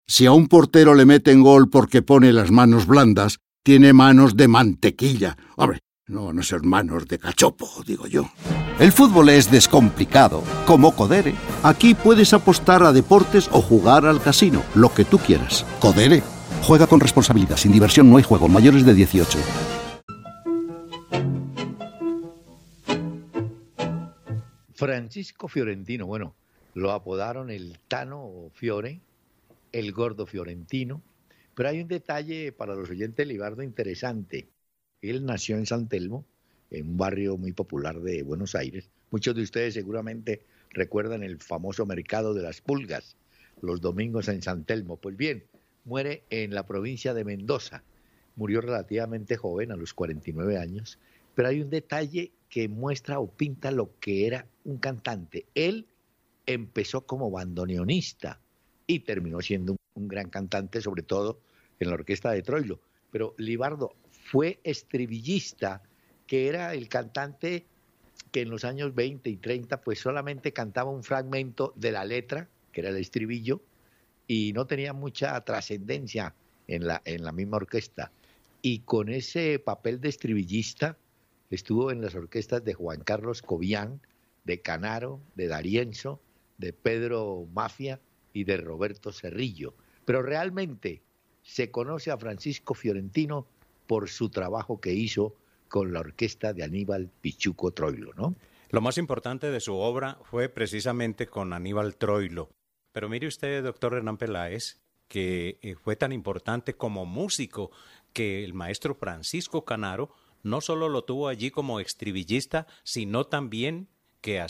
Si a un portero le meten gol porque pone las manos blandas, tiene manos de mantequilla. Hombre, no ser manos de cachopo, digo yo. El fútbol es descomplicado, como Codere. Aquí puedes apostar a deportes o jugar al casino, lo que tú quieras. Codere. Juega con responsabilidad. Sin diversión no hay juego. Mayores de 18. Francisco Fiorentino, bueno, lo apodaron el Tano Fiore, el Gordo Fiorentino, pero hay un detalle para los oyentes, Libardo, interesante. Él nació en San Telmo, en un barrio muy popular de Buenos Aires. Muchos de ustedes seguramente recuerdan el famoso mercado de las pulgas, los domingos en San Telmo. Pues bien, muere en la provincia de Mendoza. Murió relativamente joven, a los 49 años, pero hay un detalle que muestra o pinta lo que era un cantante. Él empezó como bandoneonista y terminó siendo un gran cantante, sobre todo en la orquesta de Troilo. Pero Libardo fue estribillista, que era el cantante que en los años 20 y 30 pues solamente cantaba un fragmento de la letra, que era el estribillo, y no tenía mucha trascendencia en la misma orquesta. Y con ese papel de estribillista estuvo en las orquestas de Juan Carlos Cobián, de Canaro, de D'Arienzo, de Pedro Mafia y de Roberto Cerrillo. Pero realmente se conoce a Francisco Fiorentino por su trabajo que hizo con la orquesta de Aníbal Pichuco Troilo, ¿no? Lo más importante de su obra fue precisamente con Aníbal Troilo. Pero mire usted, doctor Hernán Peláez, que fue tan importante como músico que el maestro Francisco Canaro no solo lo tuvo allí como estribillista, sino también que